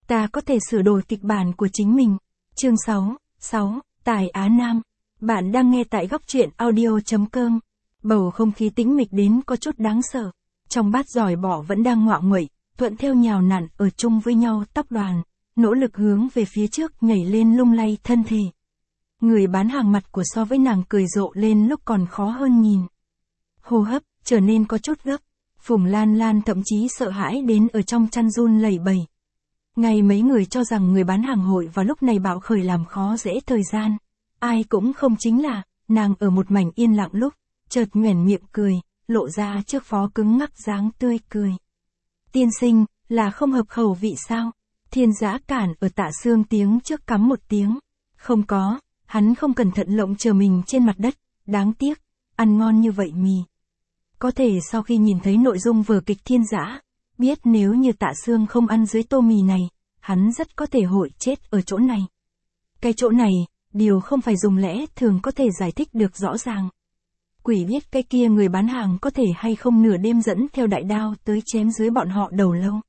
Ta có thể sửa đổi kịch bản của chính mình. Chương 6, Tài Á Nam. Bạn đang nghe tại góc truyện audio.com. Bầu không khí tĩnh mịch đến có chút đáng sợ. Trong bát giỏi bọ vẫn đang ngoạo nguậy, thuận theo nhào nặn ở chung với nhau tóc đoàn, nỗ lực hướng về phía trước nhảy lên lung lay thân thể. Người bán hàng mặt của so với nàng cười rộ lên lúc còn khó hơn nhìn. Hô hấp trở nên có chút gấp, Phùng Lan Lan thậm chí sợ hãi đến ở trong chăn run lẩy bẩy. Ngày mấy người cho rằng người bán hàng hội vào lúc này bạo khởi làm khó dễ thời gian. Ai cũng không chính là, nàng ở một mảnh yên lặng lúc, chợt nhoẻn miệng cười, lộ ra trước phó cứng ngắc dáng tươi cười. Tiên sinh, là không hợp khẩu vị sao? Thiên Dã cản ở Tạ Sương tiếng trước cắm một tiếng. Không có, hắn không cẩn thận lộng chờ mình trên mặt đất, đáng tiếc, ăn ngon như vậy mì. Có thể sau khi nhìn thấy nội dung vở kịch Thiên Dã, biết nếu như Tạ Sương không ăn dưới tô mì này, hắn rất có thể hội chết ở chỗ này. Cái chỗ này, điều không phải dùng lẽ thường có thể giải thích được rõ ràng. Quỷ biết cái kia người bán hàng có thể hay không nửa đêm dẫn theo đại đao tới chém dưới bọn họ đầu lâu.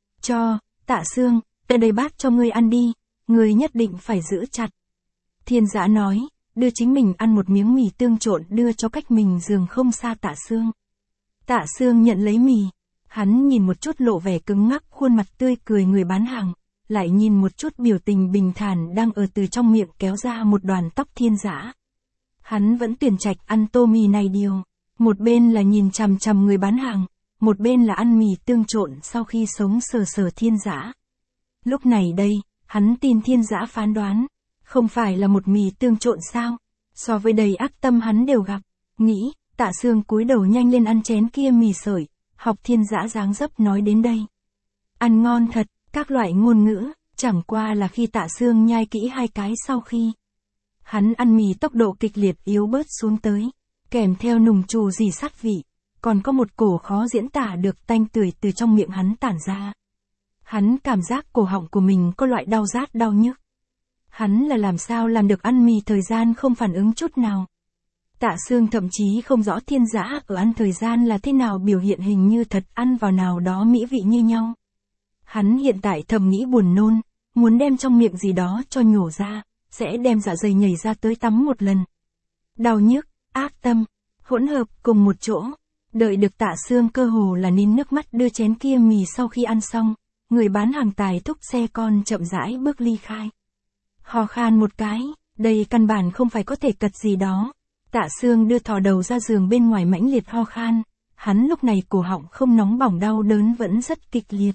Tạ Sương, tới đây bác cho ngươi ăn đi, ngươi nhất định phải giữ chặt. Thiên Dã nói, đưa chính mình ăn một miếng mì tương trộn đưa cho cách mình giường không xa Tạ Sương. Tạ Sương nhận lấy mì, hắn nhìn một chút lộ vẻ cứng ngắc khuôn mặt tươi cười người bán hàng, lại nhìn một chút biểu tình bình thản đang ở từ trong miệng kéo ra một đoàn tóc Thiên Dã. Hắn vẫn tuyển trạch ăn tô mì này điều, một bên là nhìn chằm chằm người bán hàng, một bên là ăn mì tương trộn sau khi sống sờ Thiên Dã. Lúc này đây, hắn tin Thiên Dã phán đoán, không phải là một mì tương trộn sao, so với đầy ác tâm hắn đều gặp, nghĩ, Tạ Sương cúi đầu nhanh lên ăn chén kia mì sợi, học Thiên Dã dáng dấp nói đến đây. Ăn ngon thật, các loại ngôn ngữ, chẳng qua là khi Tạ Sương nhai kỹ hai cái sau khi hắn ăn mì tốc độ kịch liệt yếu bớt xuống tới, kèm theo nùng trù rỉ sắt vị, còn có một cổ khó diễn tả được tanh tưởi từ trong miệng hắn tản ra. Hắn cảm giác cổ họng của mình có loại đau rát đau nhức. Hắn là làm sao làm được ăn mì thời gian không phản ứng chút nào. Tạ Sương thậm chí không rõ Thiên Dã ở ăn thời gian là thế nào biểu hiện hình như thật ăn vào nào đó mỹ vị như nhau. Hắn hiện tại thầm nghĩ buồn nôn, muốn đem trong miệng gì đó cho nhổ ra, sẽ đem dạ dày nhảy ra tới tắm một lần. Đau nhức, ác tâm, hỗn hợp cùng một chỗ. Đợi được Tạ Sương cơ hồ là nín nước mắt đưa chén kia mì sau khi ăn xong, người bán hàng tài thúc xe con chậm rãi bước ly khai. Ho khan một cái, đây căn bản không phải có thể cật gì đó. Tạ Sương đưa thò đầu ra giường bên ngoài mãnh liệt ho khan, hắn lúc này cổ họng không nóng bỏng đau đớn vẫn rất kịch liệt.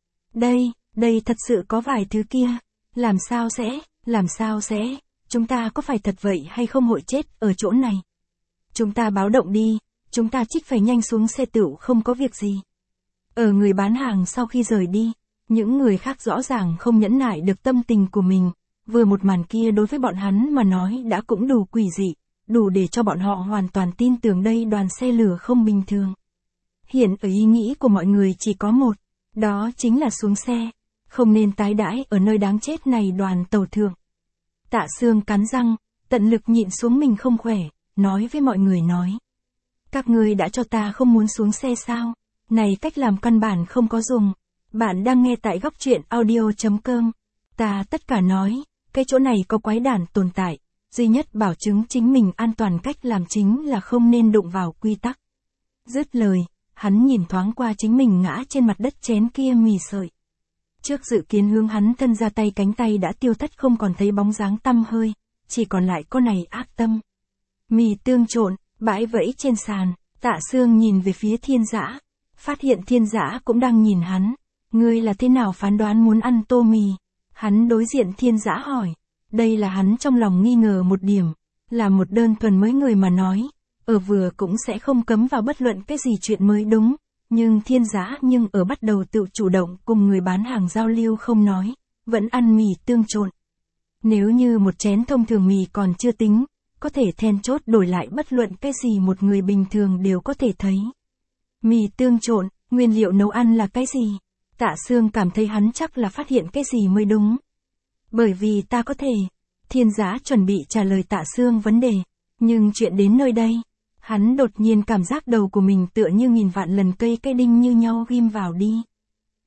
Đây thật sự có vài thứ kia, làm sao sẽ, chúng ta có phải thật vậy hay không hội chết ở chỗ này. Chúng ta báo động đi, chúng ta trích phải nhanh xuống xe tựu không có việc gì. Ở người bán hàng sau khi rời đi, những người khác rõ ràng không nhẫn nại được tâm tình của mình, vừa một màn kia đối với bọn hắn mà nói đã cũng đủ quỷ dị, đủ để cho bọn họ hoàn toàn tin tưởng đây đoàn xe lửa không bình thường. Hiện ở ý nghĩ của mọi người chỉ có một, đó chính là xuống xe, không nên tái đãi ở nơi đáng chết này đoàn tàu thượng. Tạ Sương cắn răng, tận lực nhịn xuống mình không khỏe, nói với mọi người nói. Các ngươi đã cho ta không muốn xuống xe sao? Này cách làm căn bản không có dùng. Bạn đang nghe tại góc truyện audio.com. Ta tất cả nói, cái chỗ này có quái đản tồn tại, duy nhất bảo chứng chính mình an toàn cách làm chính là không nên đụng vào quy tắc. Dứt lời, hắn nhìn thoáng qua chính mình ngã trên mặt đất chén kia mì sợi. Trước dự kiến hướng hắn thân ra tay cánh tay đã tiêu thất không còn thấy bóng dáng tăm hơi, chỉ còn lại con này ác tâm. Mì tương trộn, bãi vẫy trên sàn, Tạ Sương nhìn về phía Thiên Dã, phát hiện Thiên Dã cũng đang nhìn hắn. Ngươi là thế nào phán đoán muốn ăn tô mì? Hắn đối diện Thiên Dã hỏi. Đây là hắn trong lòng nghi ngờ một điểm, là một đơn thuần mới người mà nói, ở vừa cũng sẽ không cấm vào bất luận cái gì chuyện mới đúng, nhưng Thiên Dã ở bắt đầu tự chủ động cùng người bán hàng giao lưu không nói, vẫn ăn mì tương trộn. Nếu như một chén thông thường mì còn chưa tính, có thể then chốt đổi lại bất luận cái gì một người bình thường đều có thể thấy. Mì tương trộn, nguyên liệu nấu ăn là cái gì? Tạ Sương cảm thấy hắn chắc là phát hiện cái gì mới đúng. Bởi vì ta có thể. Thiên Dã chuẩn bị trả lời Tạ Sương vấn đề, nhưng chuyện đến nơi đây, hắn đột nhiên cảm giác đầu của mình tựa như nghìn vạn lần cây đinh như nhau ghim vào đi.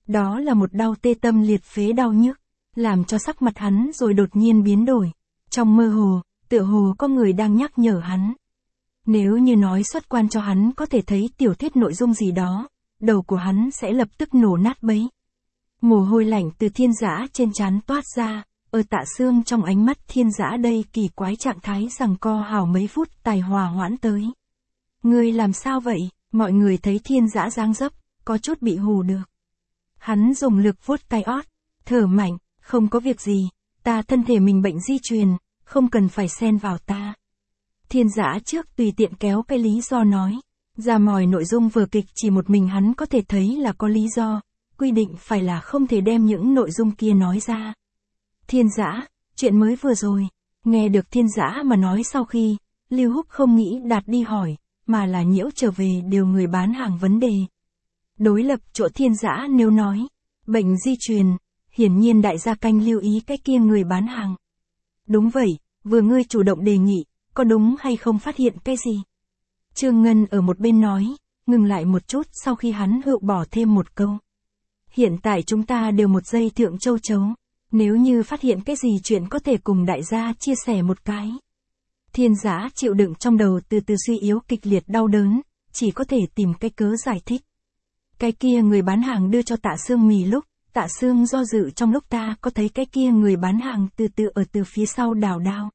Đó là một đau tê tâm liệt phế đau nhức, làm cho sắc mặt hắn rồi đột nhiên biến đổi. Trong mơ hồ, tựa hồ có người đang nhắc nhở hắn. Nếu như nói xuất quan cho hắn có thể thấy tiểu thuyết nội dung gì đó, đầu của hắn sẽ lập tức nổ nát bấy. Mồ hôi lạnh từ Thiên Dã trên trán toát ra, ở Tạ Sương trong ánh mắt Thiên Dã đây kỳ quái trạng thái giằng co hào mấy phút tài hòa hoãn tới. Ngươi làm sao vậy? Mọi người thấy Thiên Dã dáng dấp, có chút bị hù được. Hắn dùng lực vuốt cái ót, thở mạnh, không có việc gì, ta thân thể mình bệnh di truyền, không cần phải xen vào ta. Thiên Dã trước tùy tiện kéo cái lý do nói, ra mòi nội dung vở kịch chỉ một mình hắn có thể thấy là có lý do, quy định phải là không thể đem những nội dung kia nói ra. Thiên Dã, chuyện mới vừa rồi, nghe được Thiên Dã mà nói sau khi, Lưu Húc không nghĩ đạt đi hỏi, mà là nhiễu trở về điều người bán hàng vấn đề. Đối lập chỗ Thiên Dã nếu nói, bệnh di truyền, hiển nhiên đại gia canh lưu ý cái kia người bán hàng. Đúng vậy, vừa ngươi chủ động đề nghị, có đúng hay không phát hiện cái gì? Trương Ngân ở một bên nói, ngừng lại một chút sau khi hắn hự bỏ thêm một câu. Hiện tại chúng ta đều một giây thượng châu chấu, nếu như phát hiện cái gì chuyện có thể cùng đại gia chia sẻ một cái. Thiên Dã chịu đựng trong đầu từ từ suy yếu kịch liệt đau đớn, chỉ có thể tìm cái cớ giải thích. Cái kia người bán hàng đưa cho Tạ Sương mì lúc, Tạ Sương do dự trong lúc ta có thấy cái kia người bán hàng từ từ ở từ phía sau đào đao.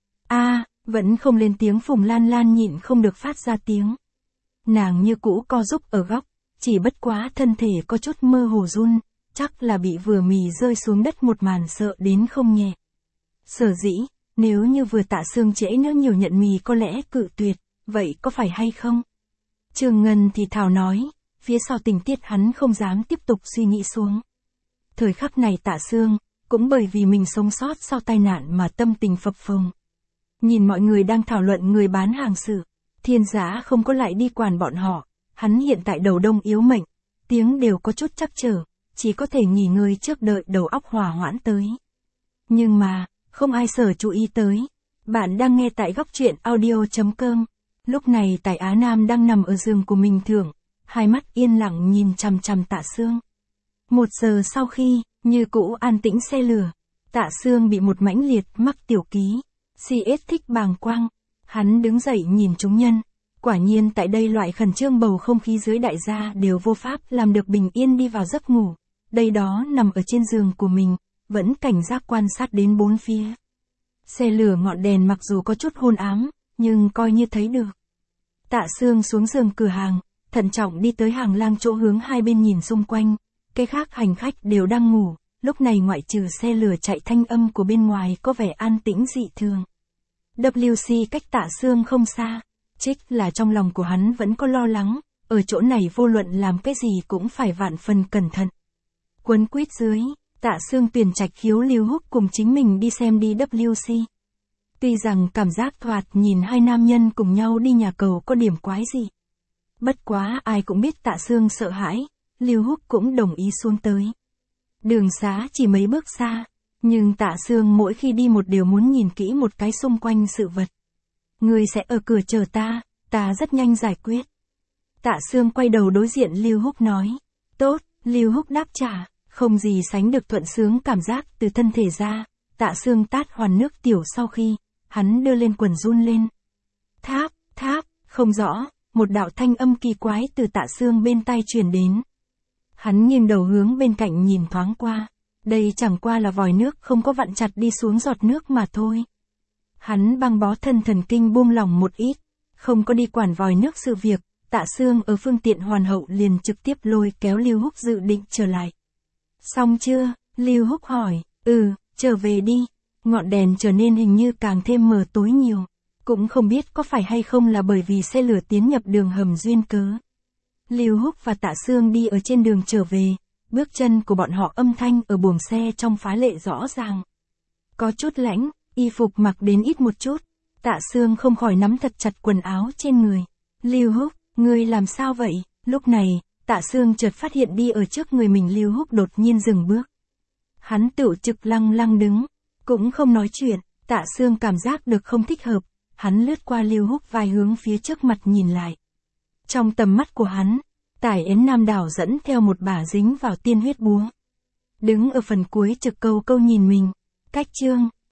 Vẫn không lên tiếng. Phùng Lan Lan nhịn không được phát ra tiếng. Nàng như cũ co giúp ở góc, chỉ bất quá thân thể có chút mơ hồ run, chắc là bị vừa mì rơi xuống đất một màn sợ đến không nhẹ. Sở dĩ, nếu như vừa Tạ Sương trễ nữa nhiều nhận mì có lẽ cự tuyệt, vậy có phải hay không? Trương Ngân thì thào nói, phía sau tình tiết hắn không dám tiếp tục suy nghĩ xuống. Thời khắc này Tạ Sương, cũng bởi vì mình sống sót sau tai nạn mà tâm tình phập phồng. Nhìn mọi người đang thảo luận người bán hàng sự, Thiên Dã không có lại đi quản bọn họ, hắn hiện tại đầu đông yếu mệnh, tiếng đều có chút trắc trở, chỉ có thể nghỉ ngơi trước đợi đầu óc hòa hoãn tới. Nhưng mà, không ai sở chú ý tới. Bạn đang nghe tại góc truyện audio.com. Lúc này Tài Á Nam đang nằm ở giường của mình thưởng, hai mắt yên lặng nhìn chằm chằm Tạ Sương. 1 giờ sau khi, như cũ an tĩnh xe lửa, Tạ Sương bị một mãnh liệt mắc tiểu ký. CS thích bàng quang. Hắn đứng dậy nhìn chúng nhân. Quả nhiên tại đây loại khẩn trương bầu không khí dưới đại gia đều vô pháp làm được bình yên đi vào giấc ngủ. Đây đó nằm ở trên giường của mình, vẫn cảnh giác quan sát đến bốn phía. Xe lửa ngọn đèn mặc dù có chút hôn ám, nhưng coi như thấy được. Tạ Sương xuống giường cửa hàng, thận trọng đi tới hàng lang chỗ hướng hai bên nhìn xung quanh. Cái khác hành khách đều đang ngủ, lúc này ngoại trừ xe lửa chạy thanh âm của bên ngoài có vẻ an tĩnh dị thường. WC cách Tạ Sương không xa, trích là trong lòng của hắn vẫn có lo lắng, ở chỗ này vô luận làm cái gì cũng phải vạn phần cẩn thận. Quấn quýt dưới, Tạ Sương tuyển trạch khiếu Lưu Húc cùng chính mình đi xem đi WC. Tuy rằng cảm giác thoạt nhìn hai nam nhân cùng nhau đi nhà cầu có điểm quái gì. Bất quá ai cũng biết Tạ Sương sợ hãi, Lưu Húc cũng đồng ý xuống tới. Đường xá chỉ mấy bước xa, nhưng Tạ Sương mỗi khi đi một điều muốn nhìn kỹ một cái xung quanh sự vật. Ngươi sẽ ở cửa chờ ta rất nhanh giải quyết. Tạ Sương quay đầu đối diện Lưu Húc nói. Tốt, Lưu Húc đáp trả, không gì sánh được thuận sướng cảm giác từ thân thể ra. Tạ Sương tát hoàn nước tiểu sau khi, hắn đưa lên quần run lên. Tháp, không rõ, một đạo thanh âm kỳ quái từ Tạ Sương bên tai truyền đến. Hắn nghiêng đầu hướng bên cạnh nhìn thoáng qua. Đây chẳng qua là vòi nước không có vặn chặt đi xuống giọt nước mà thôi. Hắn băng bó thân thần kinh buông lỏng một ít, không có đi quản vòi nước sự việc. Tạ Sương ở phương tiện hoàn hậu liền trực tiếp lôi kéo Lưu Húc dự định trở lại. Xong chưa? Lưu Húc hỏi. Trở về đi. Ngọn đèn trở nên hình như càng thêm mờ tối nhiều. Cũng không biết có phải hay không là bởi vì xe lửa tiến nhập đường hầm duyên cớ. Lưu Húc và Tạ Sương đi ở trên đường trở về, bước chân của bọn họ âm thanh ở buồng xe trong phá lệ rõ ràng. Có chút lãnh, y phục mặc đến ít một chút, Tạ Sương không khỏi nắm thật chặt quần áo trên người. Lưu Húc, ngươi làm sao vậy? Lúc này, Tạ Sương chợt phát hiện đi ở trước người mình Lưu Húc đột nhiên dừng bước. Hắn tựu trực lăng lăng đứng, cũng không nói chuyện, Tạ Sương cảm giác được không thích hợp, hắn lướt qua Lưu Húc vai hướng phía trước mặt nhìn lại. Trong tầm mắt của hắn, Tải Yến Nam Đảo dẫn theo một bả dính vào tiên huyết búa. Đứng ở phần cuối trực câu câu nhìn mình. Cách chương.